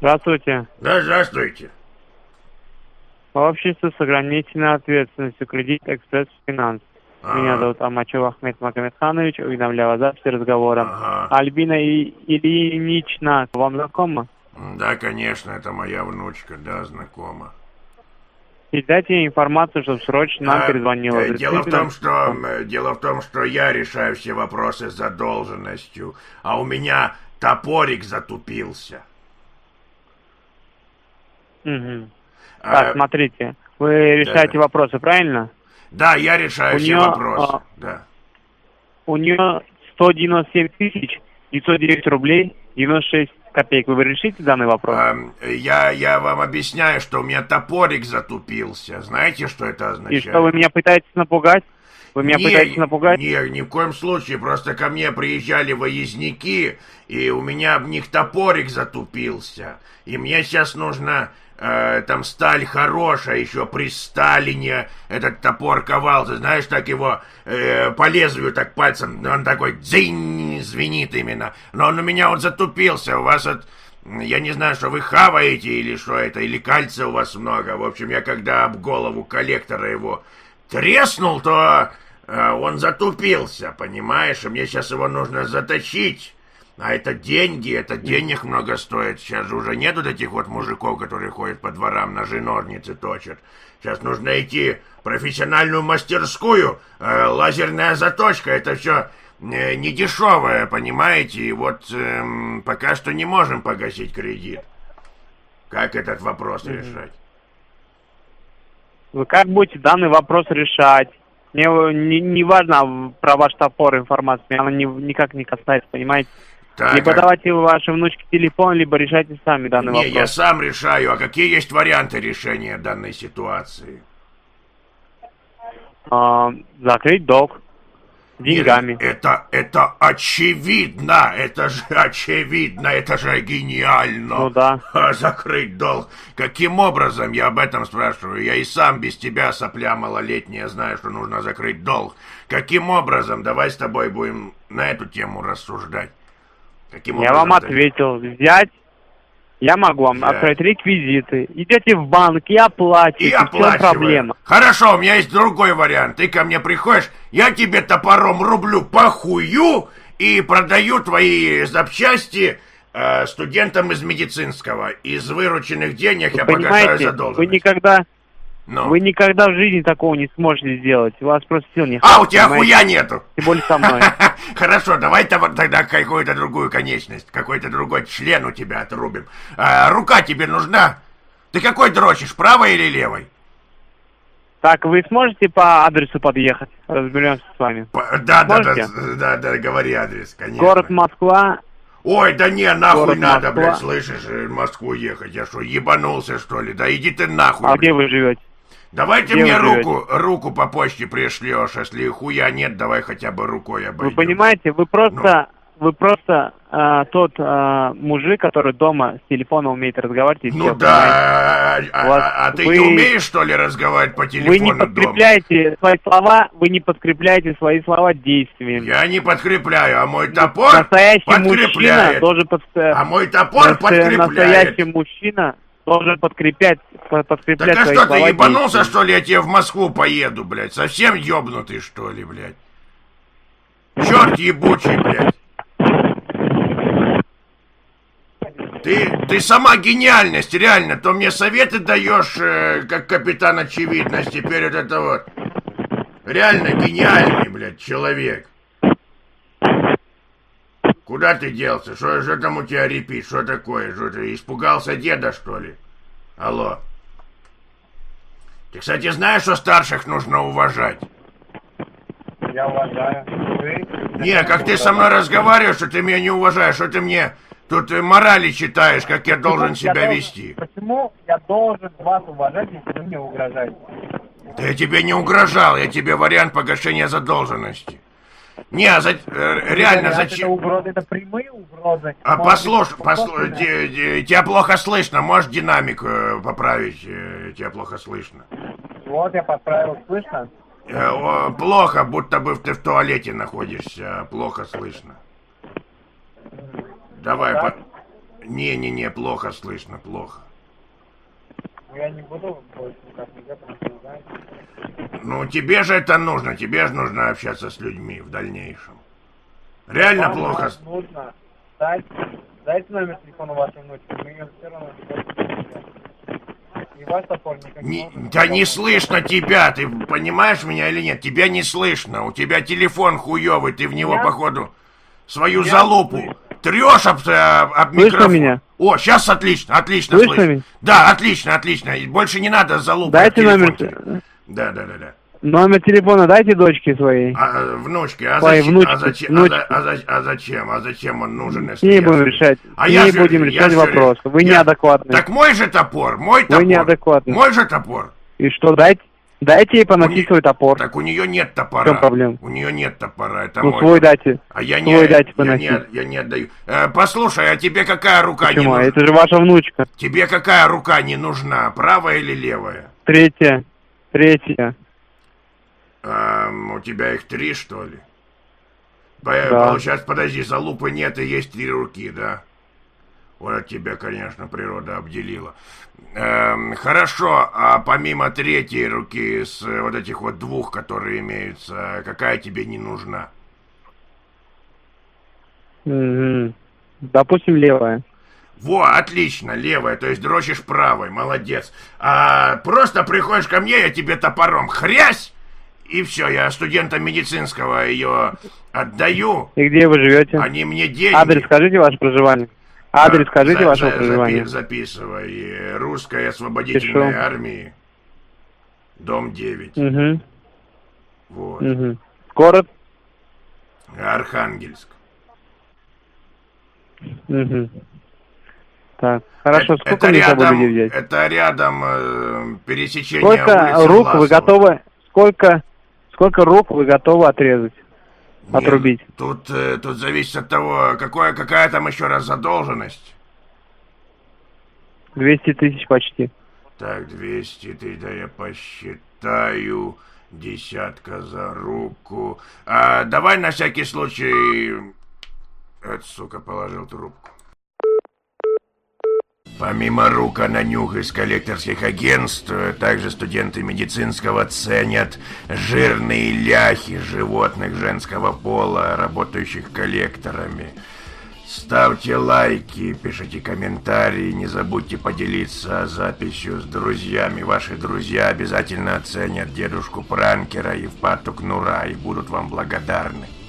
Здравствуйте. Да, здравствуйте. Общество с ограниченной ответственностью «Кредит Экспресс Финанс». Меня зовут Амачев Ахмед Магомедханович. Уведомляю о записи разговора. Альбина Ильинична вам знакома? Да, конечно, это моя внучка, да, знакома. Передайте ей информацию, чтобы срочно нам перезвонила. Дело в том, что я решаю все вопросы с задолженностью, а у меня топорик затупился. Угу. Так, смотрите, вы решаете вопросы, правильно? Да, я решаю все вопросы, да. У нее 197 909 рублей 96 копеек. Вы решите данный вопрос? Я вам объясняю, что у меня топорик затупился. Знаете, что это означает? И что, вы меня пытаетесь напугать? Вы меня пытаетесь напугать? Нет, ни в коем случае. Просто ко мне приезжали выездники, и у меня об них топорик затупился. И мне сейчас нужно... там сталь хорошая, еще при Сталине этот топор ковал, ты знаешь, так его по лезвию так пальцем, он такой дзинь звенит именно, но он у меня вот затупился, у вас вот, я не знаю, что вы хаваете или что это, или кальция у вас много, в общем, я когда об голову коллектора его треснул, то он затупился, понимаешь, и мне сейчас его нужно заточить. А это деньги, это денег много стоит. Сейчас же уже нету таких вот мужиков, которые ходят по дворам, ножи-ножницы точат. Сейчас нужно идти в профессиональную мастерскую. Лазерная заточка, это все не дешевое, понимаете? И вот пока что не можем погасить кредит. Как этот вопрос решать? Вы как будете данный вопрос решать? Мне не важно про ваш топор информация, меня она никак не касается, понимаете? Так, либо давайте вашей внучке телефон, либо решайте сами данный вопрос. Я сам решаю. А какие есть варианты решения данной ситуации? Закрыть долг деньгами. Нет, это очевидно. Это же очевидно. Это же гениально. Ну да. Закрыть долг. Каким образом? Я об этом спрашиваю. Я и сам без тебя, сопля малолетняя, знаю, что нужно закрыть долг. Каким образом? Давай с тобой будем на эту тему рассуждать. Я вам ответил, взять, я могу вам открыть реквизиты, идете в банк и оплачиваете, в чем проблема? Хорошо, у меня есть другой вариант, ты ко мне приходишь, я тебе топором рублю по хую и продаю твои запчасти студентам из медицинского, из вырученных денег я погашаю задолженность. Вы никогда в жизни такого не сможете сделать. У вас просто сил не хватит. У тебя хуя нету. Тем более со мной. Хорошо, давай тогда какую-то другую конечность, какой-то другой член у тебя отрубим. Рука тебе нужна? Ты какой дрочишь, правой или левой? Так, вы сможете по адресу подъехать? Разберемся с вами. Да, говори адрес, конечно. Город Москва. Ой, да не, нахуй надо, блядь, слышишь, в Москву ехать. Я что, ебанулся, что ли? Да иди ты нахуй. А где вы живете? Давай ты мне руку по почте пришлешь, если хуя нет, давай хотя бы рукой обойдем. Вы понимаете, вы просто тот мужик, который дома с телефона умеет разговаривать. И ну да, ты не умеешь, что ли, разговаривать по телефону дома? Вы не подкрепляете свои слова действиями. Я не подкрепляю, а мой топор подкрепляет. А мой топор подкрепляет. Настоящий мужчина должен подкреплять так свои слова. Так а что, ты ебанулся, что ли, я тебе в Москву поеду, блядь? Совсем ебнутый, что ли, блядь? Черт ебучий, блядь. Ты сама гениальность, реально. То мне советы даешь, как капитан очевидность. Теперь вот это вот. Реально гениальный, блядь, человек. Куда ты делся? Что там у тебя репит? Что такое? Что ты испугался деда, что ли? Алло. Ты, кстати, знаешь, что старших нужно уважать? Я уважаю. Не, как ты со мной разговариваешь, что ты меня не уважаешь, что ты мне тут морали читаешь, как я должен себя вести. Почему я должен вас уважать, если вы мне угрожаете? Да я тебе не угрожал, я тебе вариант погашения задолженности. Не, реально, зачем? Это угрозы, это прямые угрозы. Послушай, тебя плохо слышно, можешь динамик поправить, тебя плохо слышно. Вот я подправил, слышно? Плохо, будто бы ты в туалете находишься, плохо слышно. Давай, Не-не-не, плохо слышно, плохо. Я не буду больше никак нельзя, потому что знаете. Ну, тебе же это нужно, тебе же нужно общаться с людьми в дальнейшем. Реально Вам плохо. Нужно дайте номер телефона вашей внучки, мы ее все равно и ваш топор никак не может. Да не слышно тебя, ты понимаешь меня или нет? Тебя не слышно, у тебя телефон хуёвый, ты в него, походу, свою залупу трёшь об микрофон. Меня? О, сейчас отлично Слышно меня? Да, отлично. И больше не надо залупу. Дайте номер. Да. Номер телефона дайте дочке своей. Внучке, зачем он нужен, если не будем решать. Будем решать вопрос. Вы неадекватный. Так мой же топор, мой топор. Вы неадекватный. Мой же топор. И что, дайте ей поносить свой топор. Так у нее нет топора. В чем проблема? У нее нет топора, это ну, мой. Свой дайте. А я дайте поносить. Я не отдаю. Послушай, а тебе какая рука Почему? не нужна? Это же ваша внучка. Тебе какая рука не нужна, правая или левая? Третья. У тебя их 3, что ли? Да. Получается, подожди, залупы нет и есть 3 руки, да? Вот тебя, конечно, природа обделила. Хорошо, а помимо 3-й руки, с вот этих вот 2, которые имеются, какая тебе не нужна? Допустим, левая. Во, отлично, левая, то есть дрочишь правой, молодец. Просто приходишь ко мне, я тебе топором хрясь, и все, я студентам медицинского ее отдаю. И где вы живете? Они мне деньги. Адрес скажите ваше проживание. Адрес скажите вашего проживания. Записывай. Русской освободительной армии. Дом 9. Угу. Вот. Угу. Город? Архангельск. Угу. Так, хорошо, сколько мне с собой людей взять? Это рядом пересечение сколько улицы рук Власова. вы готовы, сколько рук вы готовы отрезать? Отрубить. Тут зависит от того, какая там еще раз задолженность. 200 тысяч почти. Так, 200 тысяч, да я посчитаю. 10 за руку. Давай на всякий случай... сука, положил трубку. Помимо рук на нюх из коллекторских агентств, также студенты медицинского ценят жирные ляхи животных женского пола, работающих коллекторами. Ставьте лайки, пишите комментарии, не забудьте поделиться записью с друзьями. Ваши друзья обязательно оценят дедушку Пранкера и Евпату Кнура и будут вам благодарны.